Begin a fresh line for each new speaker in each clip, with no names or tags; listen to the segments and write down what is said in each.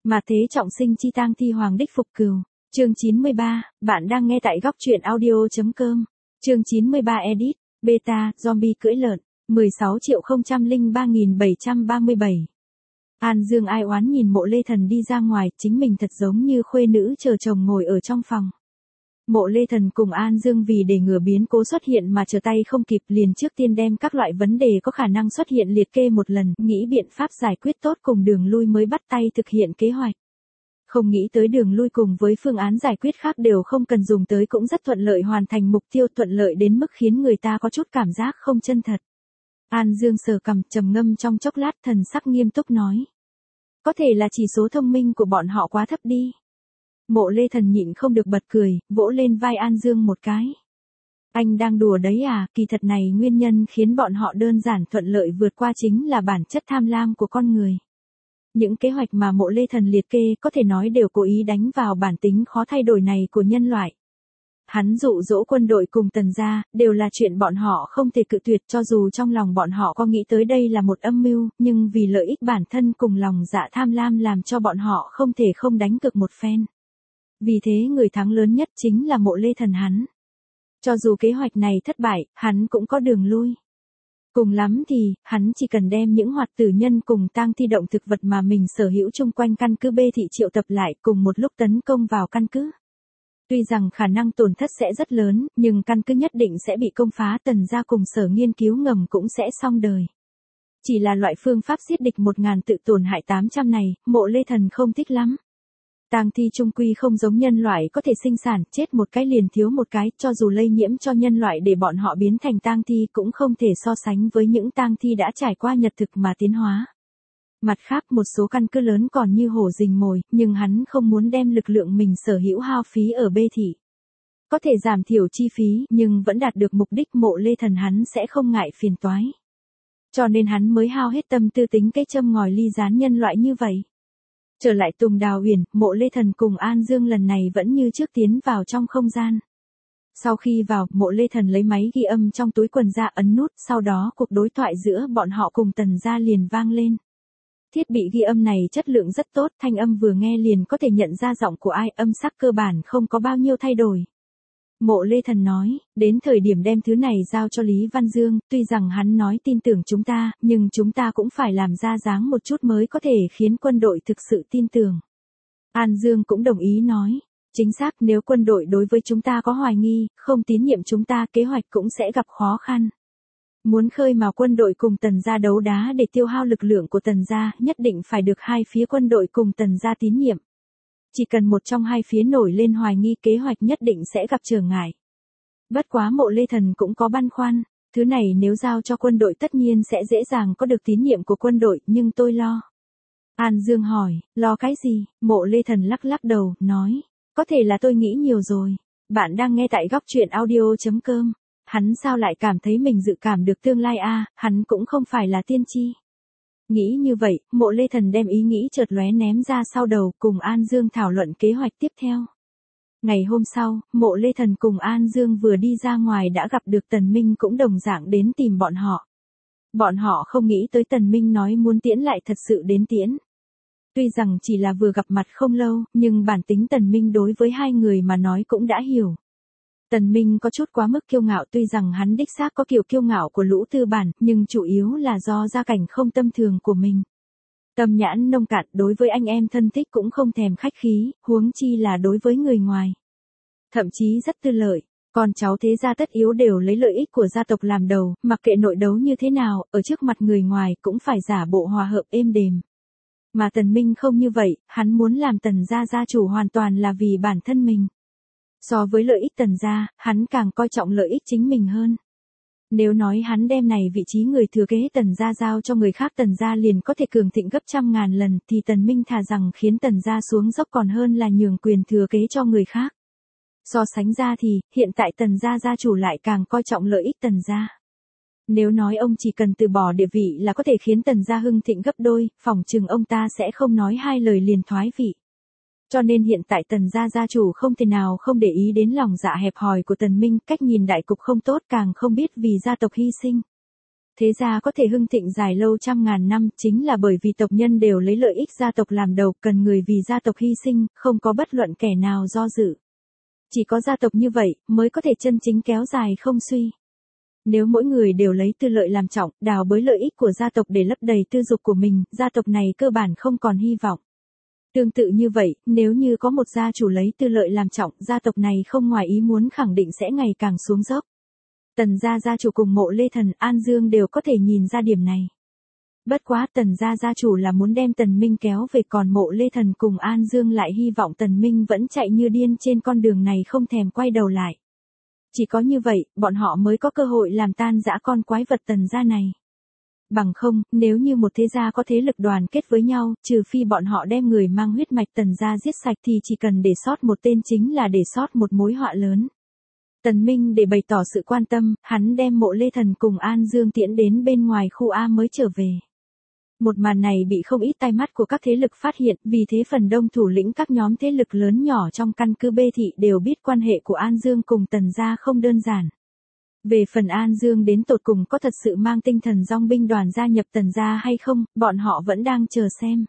Mà thế trọng sinh chi tang thi hoàng đích phục cừu. Chương 93, bạn đang nghe tại góc truyện audio.com. Chương 93 edit, beta, zombie cưỡi lợn, 16.003.737. An Dương ai oán nhìn Mộ Lê Thần đi ra ngoài, chính mình thật giống như khuê nữ chờ chồng ngồi ở trong phòng. Mộ Lê Thần cùng An Dương vì để ngừa biến cố xuất hiện mà trở tay không kịp, liền trước tiên đem các loại vấn đề có khả năng xuất hiện liệt kê một lần, nghĩ biện pháp giải quyết tốt cùng đường lui mới bắt tay thực hiện kế hoạch. Không nghĩ tới đường lui cùng với phương án giải quyết khác đều không cần dùng tới cũng rất thuận lợi hoàn thành mục tiêu, thuận lợi đến mức khiến người ta có chút cảm giác không chân thật. An Dương sờ cằm trầm ngâm trong chốc lát, thần sắc nghiêm túc nói. Có thể là chỉ số thông minh của bọn họ quá thấp đi. Mộ Lê Thần nhịn không được bật cười, vỗ lên vai An Dương một cái. Anh đang đùa đấy à, kỳ thật này nguyên nhân khiến bọn họ đơn giản thuận lợi vượt qua chính là bản chất tham lam của con người. Những kế hoạch mà Mộ Lê Thần liệt kê có thể nói đều cố ý đánh vào bản tính khó thay đổi này của nhân loại. Hắn dụ dỗ quân đội cùng Tần gia, đều là chuyện bọn họ không thể cự tuyệt, cho dù trong lòng bọn họ có nghĩ tới đây là một âm mưu, nhưng vì lợi ích bản thân cùng lòng dạ tham lam làm cho bọn họ không thể không đánh cược một phen. Vì thế người thắng lớn nhất chính là Mộ Lê Thần hắn. Cho dù kế hoạch này thất bại, hắn cũng có đường lui. Cùng lắm thì, hắn chỉ cần đem những hoạt tử nhân cùng tang thi động thực vật mà mình sở hữu chung quanh căn cứ B thị triệu tập lại cùng một lúc tấn công vào căn cứ. Tuy rằng khả năng tổn thất sẽ rất lớn, nhưng căn cứ nhất định sẽ bị công phá, Tần gia cùng sở nghiên cứu ngầm cũng sẽ xong đời. Chỉ là loại phương pháp giết địch 1000 tự tổn hại 800 này, Mộ Lê Thần không thích lắm. Tang thi chung quy không giống nhân loại có thể sinh sản, chết một cái liền thiếu một cái, cho dù lây nhiễm cho nhân loại để bọn họ biến thành tang thi cũng không thể so sánh với những tang thi đã trải qua nhật thực mà tiến hóa. Mặt khác một số căn cứ lớn còn như hổ rình mồi, nhưng hắn không muốn đem lực lượng mình sở hữu hao phí ở B thị. Có thể giảm thiểu chi phí nhưng vẫn đạt được mục đích, Mộ Lê Thần hắn sẽ không ngại phiền toái. Cho nên hắn mới hao hết tâm tư tính cái châm ngòi ly gián nhân loại như vậy. Trở lại Tùng Đào Huyền, Mộ Lê Thần cùng An Dương lần này vẫn như trước tiến vào trong không gian. Sau khi vào, Mộ Lê Thần lấy máy ghi âm trong túi quần ra ấn nút, sau đó cuộc đối thoại giữa bọn họ cùng Tần gia liền vang lên. Thiết bị ghi âm này chất lượng rất tốt, thanh âm vừa nghe liền có thể nhận ra giọng của ai, âm sắc cơ bản không có bao nhiêu thay đổi. Mộ Lê Thần nói, đến thời điểm đem thứ này giao cho Lý Văn Dương, tuy rằng hắn nói tin tưởng chúng ta, nhưng chúng ta cũng phải làm ra dáng một chút mới có thể khiến quân đội thực sự tin tưởng. An Dương cũng đồng ý nói, chính xác, nếu quân đội đối với chúng ta có hoài nghi, không tín nhiệm chúng ta, kế hoạch cũng sẽ gặp khó khăn. Muốn khơi mào quân đội cùng Tần gia đấu đá để tiêu hao lực lượng của Tần gia, nhất định phải được hai phía quân đội cùng Tần gia tín nhiệm. Chỉ cần một trong hai phía nổi lên hoài nghi, kế hoạch nhất định sẽ gặp trở ngại. Bất quá Mộ Lê Thần cũng có băn khoăn, thứ này nếu giao cho quân đội tất nhiên sẽ dễ dàng có được tín nhiệm của quân đội, nhưng tôi lo. An Dương hỏi, lo cái gì? Mộ Lê Thần lắc lắc đầu, nói, có thể là tôi nghĩ nhiều rồi. Bạn đang nghe tại góc truyện audio.com. Hắn sao lại cảm thấy mình dự cảm được tương lai a, hắn cũng không phải là tiên tri. Nghĩ như vậy, Mộ Lê Thần đem ý nghĩ chợt lóe ném ra sau đầu, cùng An Dương thảo luận kế hoạch tiếp theo. Ngày hôm sau, Mộ Lê Thần cùng An Dương vừa đi ra ngoài đã gặp được Tần Minh cũng đồng dạng đến tìm bọn họ. Bọn họ không nghĩ tới Tần Minh nói muốn tiễn lại thật sự đến tiễn. Tuy rằng chỉ là vừa gặp mặt không lâu, nhưng bản tính Tần Minh đối với hai người mà nói cũng đã hiểu. Tần Minh có chút quá mức kiêu ngạo, tuy rằng hắn đích xác có kiểu kiêu ngạo của lũ tư bản, nhưng chủ yếu là do gia cảnh không tầm thường của mình. Tâm nhãn nông cạn, đối với anh em thân thích cũng không thèm khách khí, huống chi là đối với người ngoài. Thậm chí rất tư lợi, con cháu thế gia tất yếu đều lấy lợi ích của gia tộc làm đầu, mặc kệ nội đấu như thế nào, ở trước mặt người ngoài cũng phải giả bộ hòa hợp êm đềm. Mà Tần Minh không như vậy, hắn muốn làm Tần gia gia chủ hoàn toàn là vì bản thân mình. So với lợi ích Tần gia, hắn càng coi trọng lợi ích chính mình hơn. Nếu nói hắn đem này vị trí người thừa kế Tần gia giao cho người khác, Tần gia liền có thể cường thịnh gấp trăm ngàn lần, thì Tần Minh thà rằng khiến Tần gia xuống dốc còn hơn là nhường quyền thừa kế cho người khác. So sánh ra thì, hiện tại Tần gia gia chủ lại càng coi trọng lợi ích Tần gia. Nếu nói ông chỉ cần từ bỏ địa vị là có thể khiến Tần gia hưng thịnh gấp đôi, phỏng chừng ông ta sẽ không nói hai lời liền thoái vị. Cho nên hiện tại Tần gia gia chủ không thể nào không để ý đến lòng dạ hẹp hòi của Tần Minh, cách nhìn đại cục không tốt, càng không biết vì gia tộc hy sinh. Thế gia có thể hưng thịnh dài lâu trăm ngàn năm chính là bởi vì tộc nhân đều lấy lợi ích gia tộc làm đầu, cần người vì gia tộc hy sinh, không có bất luận kẻ nào do dự. Chỉ có gia tộc như vậy mới có thể chân chính kéo dài không suy. Nếu mỗi người đều lấy tư lợi làm trọng, đào bới lợi ích của gia tộc để lấp đầy tư dục của mình, gia tộc này cơ bản không còn hy vọng. Tương tự như vậy, nếu như có một gia chủ lấy tư lợi làm trọng, gia tộc này không ngoài ý muốn khẳng định sẽ ngày càng xuống dốc. Tần gia gia chủ cùng Mộ Lê Thần, An Dương đều có thể nhìn ra điểm này. Bất quá Tần gia gia chủ là muốn đem Tần Minh kéo về, còn Mộ Lê Thần cùng An Dương lại hy vọng Tần Minh vẫn chạy như điên trên con đường này không thèm quay đầu lại. Chỉ có như vậy, bọn họ mới có cơ hội làm tan rã con quái vật Tần gia này. Bằng không, nếu như một thế gia có thế lực đoàn kết với nhau, trừ phi bọn họ đem người mang huyết mạch Tần gia giết sạch thì chỉ cần để sót một tên chính là để sót một mối họa lớn. Tần Minh để bày tỏ sự quan tâm, hắn đem Mộ Lê Thần cùng An Dương tiễn đến bên ngoài khu A mới trở về. Một màn này bị không ít tai mắt của các thế lực phát hiện, vì thế phần đông thủ lĩnh các nhóm thế lực lớn nhỏ trong căn cứ B thị đều biết quan hệ của An Dương cùng Tần gia không đơn giản. Về phần An Dương đến tột cùng có thật sự mang tinh thần dòng binh đoàn gia nhập Tần gia hay không, bọn họ vẫn đang chờ xem.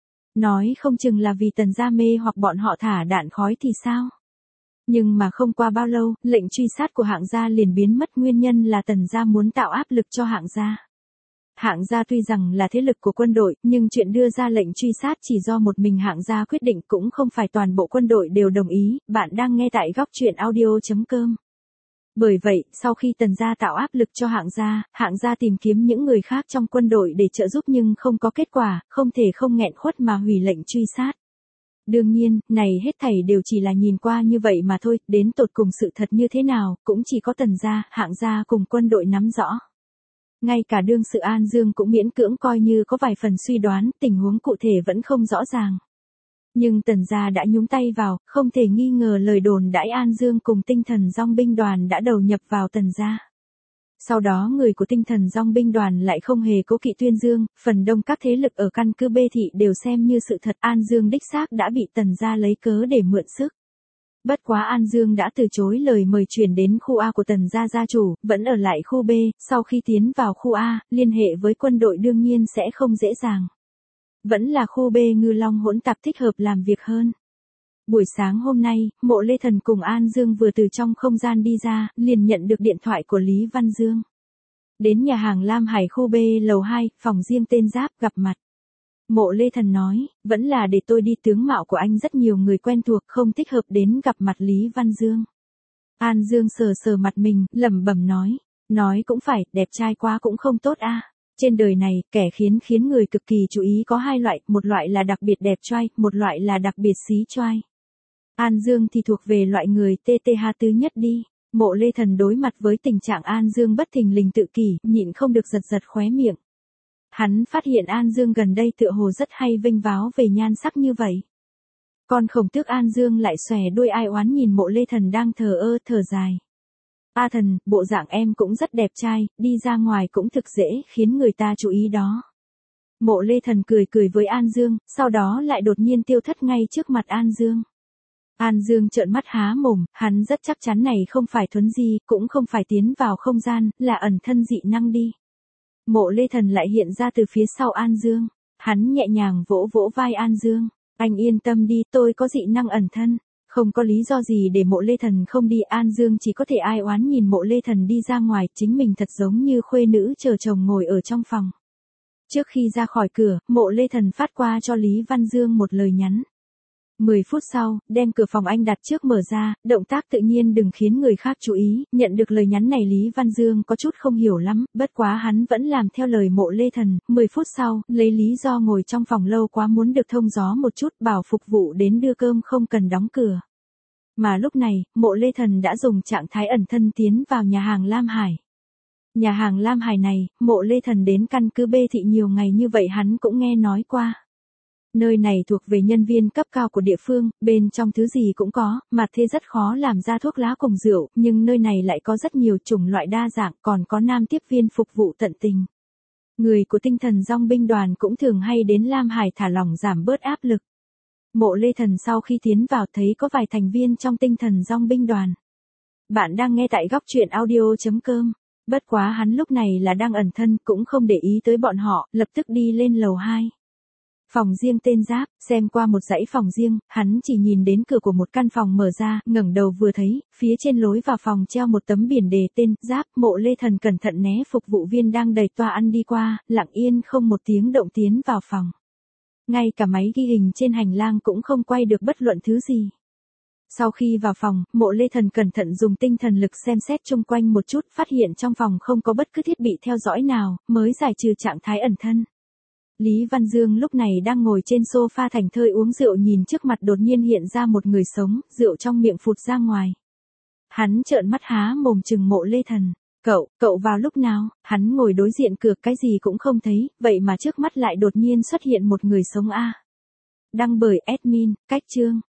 Nói không chừng là vì Tần gia mê hoặc bọn họ thả đạn khói thì sao? Nhưng mà không qua bao lâu, lệnh truy sát của Hạng gia liền biến mất, nguyên nhân là Tần gia muốn tạo áp lực cho Hạng gia. Hạng gia tuy rằng là thế lực của quân đội, nhưng chuyện đưa ra lệnh truy sát chỉ do một mình Hạng gia quyết định, cũng không phải toàn bộ quân đội đều đồng ý. Bạn đang nghe tại góc truyện audio.com. Bởi vậy, sau khi Tần gia tạo áp lực cho Hạng gia tìm kiếm những người khác trong quân đội để trợ giúp nhưng không có kết quả, không thể không nghẹn khuất mà hủy lệnh truy sát. Đương nhiên, này hết thảy đều chỉ là nhìn qua như vậy mà thôi, đến tột cùng sự thật như thế nào, cũng chỉ có Tần gia, Hạng gia cùng quân đội nắm rõ. Ngay cả đương sự An Dương cũng miễn cưỡng coi như có vài phần suy đoán, tình huống cụ thể vẫn không rõ ràng. Nhưng Tần gia đã nhúng tay vào, không thể nghi ngờ lời đồn đãi An Dương cùng tinh thần dòng binh đoàn đã đầu nhập vào Tần gia. Sau đó người của tinh thần dòng binh đoàn lại không hề cố kỵ tuyên dương, phần đông các thế lực ở căn cứ B thị đều xem như sự thật, An Dương đích xác đã bị Tần gia lấy cớ để mượn sức. Bất quá An Dương đã từ chối lời mời chuyển đến khu A của Tần gia gia chủ, vẫn ở lại khu B, sau khi tiến vào khu A, liên hệ với quân đội đương nhiên sẽ không dễ dàng. Vẫn là khu B Ngư Long hỗn tạp thích hợp làm việc hơn. Buổi sáng hôm nay, Mộ Lê Thần cùng An Dương vừa từ trong không gian đi ra, liền nhận được điện thoại của Lý Văn Dương. Đến nhà hàng Lam Hải khu B lầu 2, phòng riêng tên Giáp, gặp mặt. Mộ Lê Thần nói, vẫn là để tôi đi, tướng mạo của anh rất nhiều người quen thuộc, không thích hợp đến gặp mặt Lý Văn Dương. An Dương sờ sờ mặt mình, lẩm bẩm nói cũng phải, đẹp trai quá cũng không tốt a. Trên đời này, kẻ khiến người cực kỳ chú ý có hai loại, một loại là đặc biệt đẹp trai, một loại là đặc biệt xí trai. An Dương thì thuộc về loại người TTH thứ nhất đi. Mộ Lê Thần đối mặt với tình trạng An Dương bất thình lình tự kỷ, nhịn không được giật khóe miệng. Hắn phát hiện An Dương gần đây tựa hồ rất hay vênh váo về nhan sắc như vậy. Con khổng tước An Dương lại xòe đuôi ai oán nhìn Mộ Lê Thần đang thở dài. A Thần, bộ dạng em cũng rất đẹp trai, đi ra ngoài cũng thực dễ khiến người ta chú ý đó. Mộ Lê Thần cười với An Dương, sau đó lại đột nhiên tiêu thất ngay trước mặt An Dương. An Dương trợn mắt há mồm, hắn rất chắc chắn này không phải thuấn di, cũng không phải tiến vào không gian, là ẩn thân dị năng đi. Mộ Lê Thần lại hiện ra từ phía sau An Dương. Hắn nhẹ nhàng vỗ vai An Dương. Anh yên tâm đi, tôi có dị năng ẩn thân. Không có lý do gì để Mộ Lê Thần không đi. An Dương chỉ có thể ai oán nhìn Mộ Lê Thần đi ra ngoài, chính mình thật giống như khuê nữ chờ chồng ngồi ở trong phòng. Trước khi ra khỏi cửa, Mộ Lê Thần phát qua cho Lý Văn Dương một lời nhắn. 10 phút sau, đem cửa phòng anh đặt trước mở ra, động tác tự nhiên đừng khiến người khác chú ý. Nhận được lời nhắn này Lý Văn Dương có chút không hiểu lắm, bất quá hắn vẫn làm theo lời Mộ Lê Thần. 10 phút sau, lấy lý do ngồi trong phòng lâu quá muốn được thông gió một chút, bảo phục vụ đến đưa cơm không cần đóng cửa. Mà lúc này, Mộ Lê Thần đã dùng trạng thái ẩn thân tiến vào nhà hàng Lam Hải. Nhà hàng Lam Hải này, Mộ Lê Thần đến căn cứ B thị nhiều ngày như vậy hắn cũng nghe nói qua. Nơi này thuộc về nhân viên cấp cao của địa phương, bên trong thứ gì cũng có, mà thế rất khó làm ra thuốc lá cùng rượu, nhưng nơi này lại có rất nhiều chủng loại đa dạng, còn có nam tiếp viên phục vụ tận tình. Người của tinh thần dòng binh đoàn cũng thường hay đến Lam Hải thả lỏng giảm bớt áp lực. Mộ Lê Thần sau khi tiến vào thấy có vài thành viên trong tinh thần dòng binh đoàn. Bạn đang nghe tại góc truyện audio.com. Bất quá hắn lúc này là đang ẩn thân, cũng không để ý tới bọn họ, lập tức đi lên lầu 2. Phòng riêng tên Giáp, xem qua một dãy phòng riêng, hắn chỉ nhìn đến cửa của một căn phòng mở ra, ngẩng đầu vừa thấy, phía trên lối vào phòng treo một tấm biển đề tên Giáp. Mộ Lê Thần cẩn thận né phục vụ viên đang đẩy toa ăn đi qua, lặng yên không một tiếng động tiến vào phòng. Ngay cả máy ghi hình trên hành lang cũng không quay được bất luận thứ gì. Sau khi vào phòng, Mộ Lê Thần cẩn thận dùng tinh thần lực xem xét chung quanh một chút, phát hiện trong phòng không có bất cứ thiết bị theo dõi nào, mới giải trừ trạng thái ẩn thân. Lý Văn Dương lúc này đang ngồi trên sofa thảnh thơi uống rượu, nhìn trước mặt đột nhiên hiện ra một người sống, rượu trong miệng phụt ra ngoài. Hắn trợn mắt há mồm trừng Mộ Lê Thần. Cậu vào lúc nào? Hắn ngồi đối diện cửa cái gì cũng không thấy, vậy mà trước mắt lại đột nhiên xuất hiện một người sống a. Đăng bởi admin, Cách Chương.